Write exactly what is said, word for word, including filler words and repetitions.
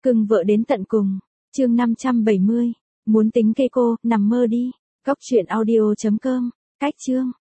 Cưng vợ đến tận cùng. Chương năm trăm bảy mươi. Muốn tính cây cô, nằm mơ đi. Góc truyện audio chấm com. Cách chương.